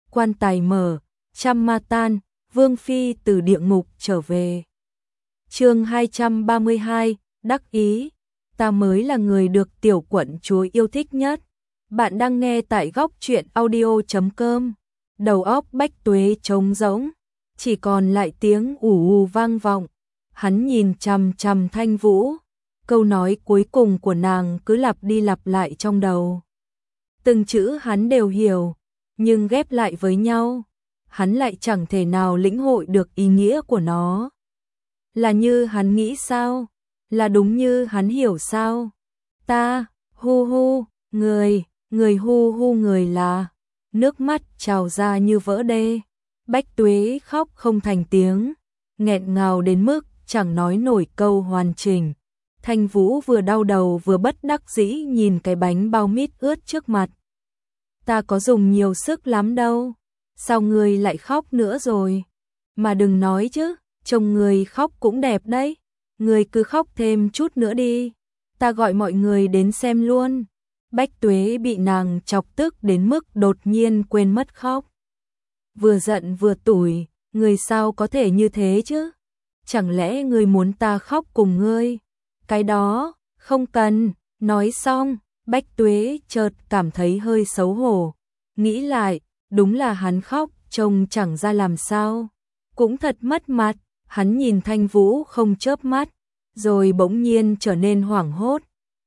quan tài mở, trăm ma tan, Vương Phi từ địa ngục trở về. Chương 232, đắc ý, ta mới là người được tiểu quận chúa yêu thích nhất. Bạn đang nghe tại góc truyện audio.com. Đầu óc Bách Tuế trống rỗng, chỉ còn lại tiếng ù ù vang vọng. Hắn nhìn chằm chằm Thanh Vũ, câu nói cuối cùng của nàng cứ lặp đi lặp lại trong đầu. Từng chữ hắn đều hiểu, nhưng ghép lại với nhau, hắn lại chẳng thể nào lĩnh hội được ý nghĩa của nó. Là như hắn nghĩ sao? Là đúng như hắn hiểu sao? Ta, hu hu, người hu hu người là. Nước mắt trào ra như vỡ đê. Bách Tuế khóc không thành tiếng, nghẹn ngào đến mức chẳng nói nổi câu hoàn chỉnh. Thanh Vũ vừa đau đầu vừa bất đắc dĩ nhìn cái bánh bao mít ướt trước mặt. Ta có dùng nhiều sức lắm đâu, sao ngươi lại khóc nữa rồi? Mà đừng nói chứ, trông ngươi khóc cũng đẹp đấy, ngươi cứ khóc thêm chút nữa đi, ta gọi mọi người đến xem luôn. Bách Tuế bị nàng chọc tức đến mức đột nhiên quên mất khóc. Vừa giận vừa tủi, ngươi sao có thể như thế chứ? Chẳng lẽ ngươi muốn ta khóc cùng ngươi? Cái đó, không cần. Nói xong, Bách Tuế chợt cảm thấy hơi xấu hổ. Nghĩ lại, đúng là hắn khóc, trông chẳng ra làm sao. Cũng thật mất mặt, hắn nhìn Thanh Vũ không chớp mắt, rồi bỗng nhiên trở nên hoảng hốt.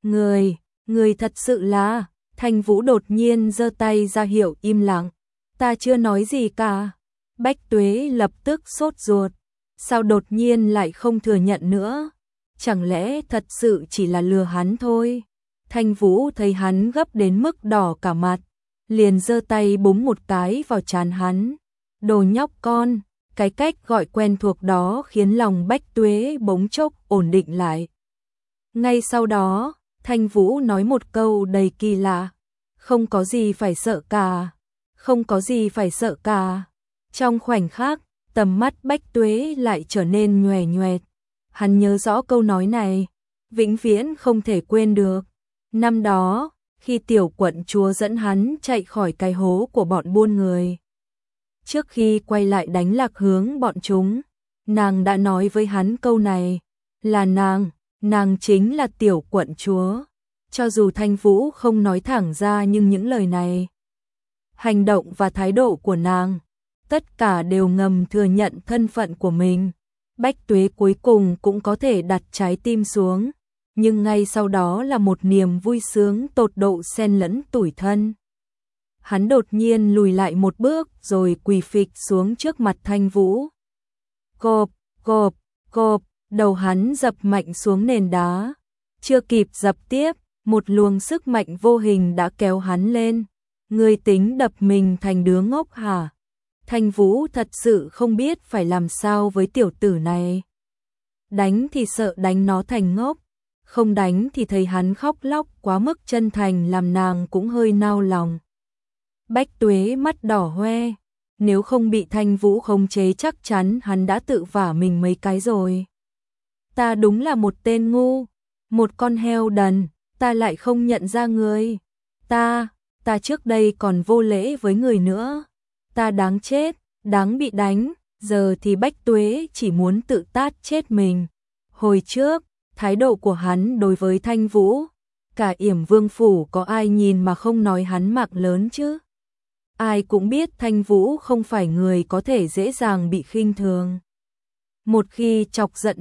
Người thật sự là. Thanh Vũ đột nhiên giơ tay ra hiệu im lặng. Ta chưa nói gì cả. Bách Tuế lập tức sốt ruột. Sao đột nhiên lại không thừa nhận nữa? Chẳng lẽ thật sự chỉ là lừa hắn thôi? Thanh Vũ thấy hắn gấp đến mức đỏ cả mặt, liền giơ tay búng một cái vào trán hắn. Đồ nhóc con, cái cách gọi quen thuộc đó khiến lòng Bách Tuế bỗng chốc ổn định lại. Ngay sau đó, Thanh Vũ nói một câu đầy kỳ lạ. Không có gì phải sợ cả. Không có gì phải sợ cả. Trong khoảnh khắc, tầm mắt Bách Tuế lại trở nên nhòe nhoẹt. Hắn nhớ rõ câu nói này, vĩnh viễn không thể quên được. Năm đó, khi tiểu quận chúa dẫn hắn chạy khỏi cái hố của bọn buôn người. Trước khi quay lại đánh lạc hướng bọn chúng, nàng đã nói với hắn câu này, là nàng chính là tiểu quận chúa. Cho dù Thanh Vũ không nói thẳng ra nhưng những lời này, hành động và thái độ của nàng, tất cả đều ngầm thừa nhận thân phận của mình. Bách Tuế cuối cùng cũng có thể đặt trái tim xuống, nhưng ngay sau đó là một niềm vui sướng tột độ xen lẫn tủi thân. Hắn đột nhiên lùi lại một bước rồi quỳ phịch xuống trước mặt Thanh Vũ. Cộp, cộp, cộp, đầu hắn dập mạnh xuống nền đá. Chưa kịp dập tiếp, một luồng sức mạnh vô hình đã kéo hắn lên. Ngươi tính đập mình thành đứa ngốc hả? Thanh Vũ thật sự không biết phải làm sao với tiểu tử này. Đánh thì sợ đánh nó thành ngốc, không đánh thì thấy hắn khóc lóc quá mức chân thành làm nàng cũng hơi nao lòng. Bách Tuế mắt đỏ hoe, nếu không bị Thanh Vũ khống chế chắc chắn hắn đã tự vả mình mấy cái rồi. Ta đúng là một tên ngu, một con heo đần, ta lại không nhận ra người. Ta trước đây còn vô lễ với người nữa. Ta đáng chết, đáng bị đánh, giờ thì Bách Tuế chỉ muốn tự tát chết mình. Hồi trước, thái độ của hắn đối với Thanh Vũ, cả Yểm Vương phủ có ai nhìn mà không nói hắn mạng lớn chứ? Ai cũng biết Thanh Vũ không phải người có thể dễ dàng bị khinh thường. Một khi chọc giận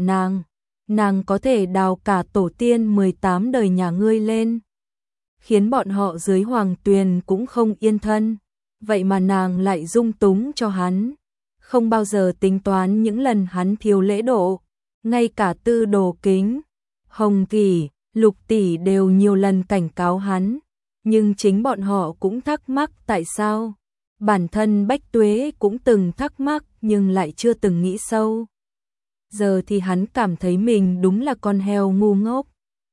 nàng có thể đào cả tổ tiên 18 đời nhà ngươi lên, khiến bọn họ dưới hoàng tuyền cũng không yên thân. Vậy mà nàng lại dung túng cho hắn, không bao giờ tính toán những lần hắn thiếu lễ độ. Ngay cả Tư Đồ Kính, Hồng Kỳ, Lục Tỷ đều nhiều lần cảnh cáo hắn, nhưng chính bọn họ cũng thắc mắc tại sao. Bản thân Bách Tuế cũng từng thắc mắc nhưng lại chưa từng nghĩ sâu. Giờ thì hắn cảm thấy mình đúng là con heo ngu ngốc.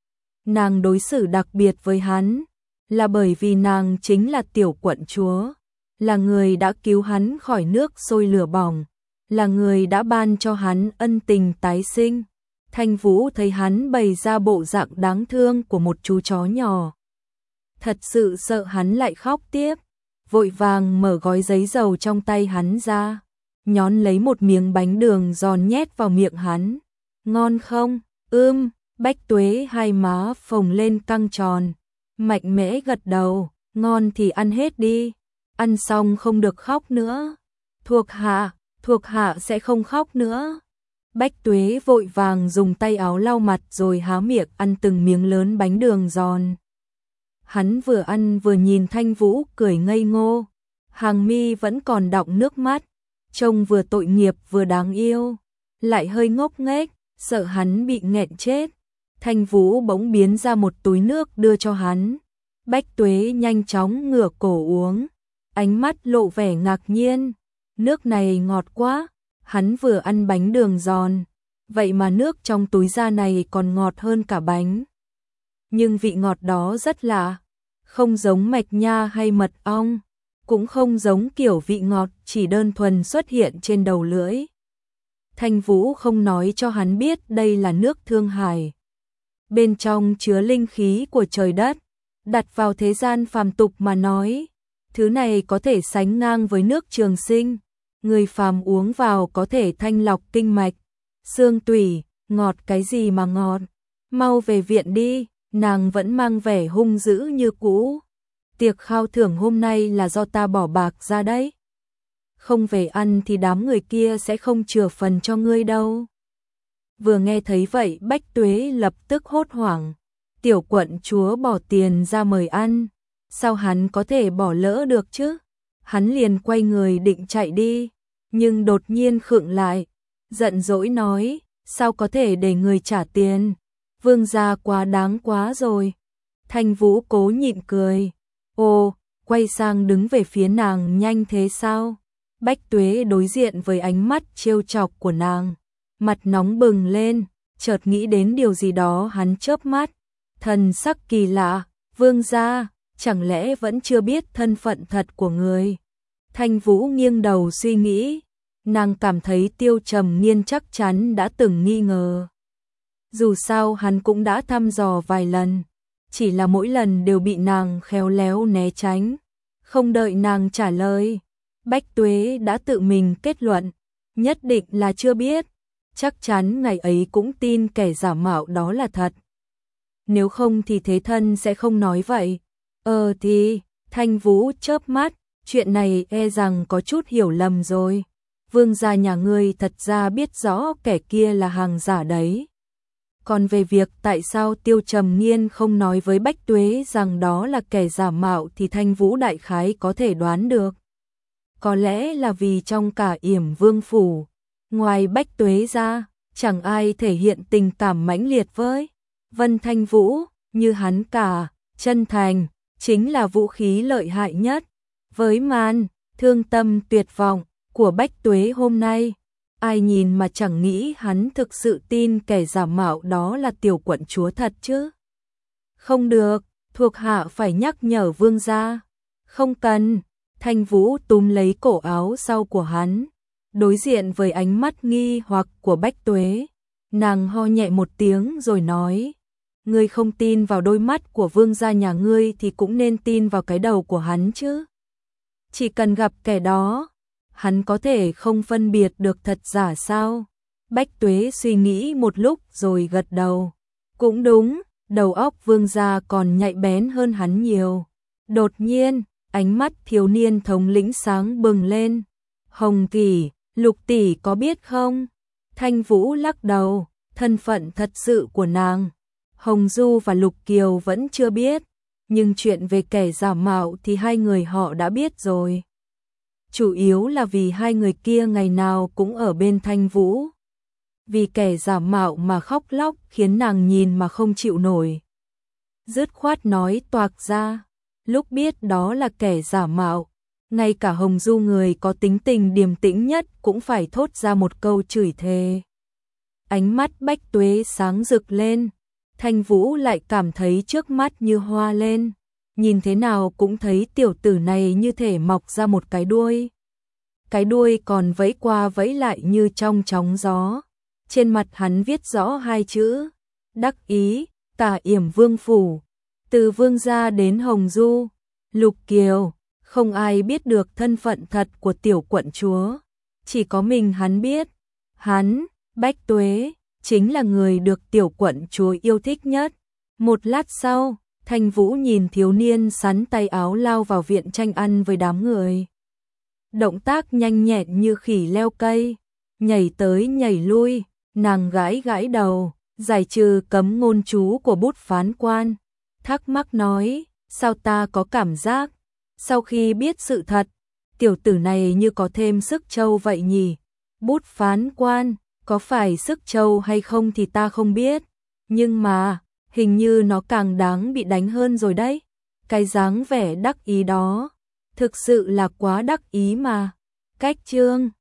Nàng đối xử đặc biệt với hắn là bởi vì nàng chính là tiểu quận chúa, là người đã cứu hắn khỏi nước sôi lửa bỏng, là người đã ban cho hắn ân tình tái sinh. Thanh Vũ thấy hắn bày ra bộ dạng đáng thương của một chú chó nhỏ, thật sự sợ hắn lại khóc tiếp. vội vàng mở gói giấy dầu trong tay hắn ra, nhón lấy một miếng bánh đường giòn nhét vào miệng hắn. Ngon không? Bách Tuế hai má phồng lên căng tròn, mạnh mẽ gật đầu, ngon thì ăn hết đi, ăn xong không được khóc nữa. Thuộc hạ sẽ không khóc nữa. Bách Tuế vội vàng dùng tay áo lau mặt rồi há miệng ăn từng miếng lớn bánh đường giòn. Hắn vừa ăn vừa nhìn Thanh Vũ cười ngây ngô, hàng mi vẫn còn đọng nước mắt, trông vừa tội nghiệp vừa đáng yêu, lại hơi ngốc nghếch, sợ hắn bị nghẹn chết. Thanh Vũ bỗng biến ra một túi nước đưa cho hắn. Bách Tuế nhanh chóng ngửa cổ uống, ánh mắt lộ vẻ ngạc nhiên. Nước này ngọt quá, hắn vừa ăn bánh đường giòn, vậy mà nước trong túi da này còn ngọt hơn cả bánh. Nhưng vị ngọt đó rất lạ, không giống mạch nha hay mật ong, cũng không giống kiểu vị ngọt chỉ đơn thuần xuất hiện trên đầu lưỡi. Thanh Vũ không nói cho hắn biết đây là nước Thương Hải. Bên trong chứa linh khí của trời đất, đặt vào thế gian phàm tục mà nói, thứ này có thể sánh ngang với nước Trường Sinh, người phàm uống vào có thể thanh lọc kinh mạch, xương tủy, ngọt cái gì mà ngọt, mau về viện đi. Nàng vẫn mang vẻ hung dữ như cũ. Tiệc khao thưởng hôm nay là do ta bỏ bạc ra đấy. Không về ăn thì đám người kia sẽ không chừa phần cho ngươi đâu. Vừa nghe thấy vậy Bách Tuế lập tức hốt hoảng. Tiểu quận chúa bỏ tiền ra mời ăn, sao hắn có thể bỏ lỡ được chứ? Hắn liền quay người định chạy đi, nhưng đột nhiên khựng lại, giận dỗi nói, sao có thể để người trả tiền? Vương gia quá đáng quá rồi. Thanh Vũ cố nhịn cười. Ồ, quay sang đứng về phía nàng nhanh thế sao? Bách Tuế đối diện với ánh mắt trêu chọc của nàng, mặt nóng bừng lên, chợt nghĩ đến điều gì đó hắn chớp mắt, thần sắc kỳ lạ, vương gia, chẳng lẽ vẫn chưa biết thân phận thật của người? Thanh Vũ nghiêng đầu suy nghĩ, nàng cảm thấy Tiêu Trầm Nghiên chắc chắn đã từng nghi ngờ. Dù sao hắn cũng đã thăm dò vài lần, chỉ là mỗi lần đều bị nàng khéo léo né tránh. Không đợi nàng trả lời, Bách Tuế đã tự mình kết luận, nhất định là chưa biết, chắc chắn ngày ấy cũng tin kẻ giả mạo đó là thật. Nếu không thì thế thân sẽ không nói vậy. Thì, Thanh Vũ chớp mắt, chuyện này e rằng có chút hiểu lầm rồi. Vương gia nhà ngươi thật ra biết rõ kẻ kia là hàng giả đấy. Còn về việc tại sao Tiêu Trầm Nghiên không nói với Bách Tuế rằng đó là kẻ giả mạo thì Thanh Vũ đại khái có thể đoán được. Có lẽ là vì trong cả Yểm Vương phủ, ngoài Bách Tuế ra, chẳng ai thể hiện tình cảm mãnh liệt với Vân Thanh Vũ như hắn cả. Chân thành chính là vũ khí lợi hại nhất. Với màn thương tâm tuyệt vọng của Bách Tuế hôm nay, ai nhìn mà chẳng nghĩ hắn thực sự tin kẻ giả mạo đó là tiểu quận chúa thật chứ. Không được, thuộc hạ phải nhắc nhở vương gia. Không cần. Thanh Vũ túm lấy cổ áo sau của hắn, đối diện với ánh mắt nghi hoặc của Bách Tuế, nàng ho nhẹ một tiếng rồi nói, ngươi không tin vào đôi mắt của vương gia nhà ngươi thì cũng nên tin vào cái đầu của hắn chứ. Chỉ cần gặp kẻ đó, hắn có thể không phân biệt được thật giả sao? Bách Tuế suy nghĩ một lúc rồi gật đầu. Cũng đúng, đầu óc vương gia còn nhạy bén hơn hắn nhiều. Đột nhiên, ánh mắt thiếu niên thống lĩnh sáng bừng lên. Hồng tỷ, Lục tỷ có biết không? Thanh Vũ lắc đầu, thân phận thật sự của nàng, Hồng Du và Lục Kiều vẫn chưa biết, nhưng chuyện về kẻ giả mạo thì hai người họ đã biết rồi. Chủ yếu là vì hai người kia ngày nào cũng ở bên Thanh Vũ. Vì kẻ giả mạo mà khóc lóc khiến nàng nhìn mà không chịu nổi. Dứt khoát nói toạc ra, lúc biết đó là kẻ giả mạo, ngay cả Hồng Du người có tính tình điềm tĩnh nhất cũng phải thốt ra một câu chửi thề. Ánh mắt Bách Tuế sáng rực lên, Thanh Vũ lại cảm thấy trước mắt như hoa lên. Nhìn thế nào cũng thấy tiểu tử này như thể mọc ra một cái đuôi. Cái đuôi còn vẫy qua vẫy lại như trong chóng gió. Trên mặt hắn viết rõ hai chữ, đắc ý, cả Yểm Vương phủ. Từ vương gia đến Hồng Du, Lục Kiều, Không ai biết được thân phận thật của tiểu quận chúa, chỉ có mình hắn biết. Hắn, Bách Tuế, chính là người được tiểu quận chúa yêu thích nhất. Một lát sau, Thanh Vũ nhìn thiếu niên sắn tay áo lao vào viện tranh ăn với đám người. Động tác nhanh nhẹn như khỉ leo cây, nhảy tới nhảy lui, nàng gãi gãi đầu, giải trừ cấm ngôn chú của bút phán quan. Thắc mắc nói, sao ta có cảm giác, sau khi biết sự thật, tiểu tử này như có thêm sức trâu vậy nhỉ? Bút phán quan, có phải sức trâu hay không thì ta không biết, nhưng mà, hình như nó càng đáng bị đánh hơn rồi đấy. Cái dáng vẻ đắc ý đó, thực sự là quá đắc ý mà. Cách chương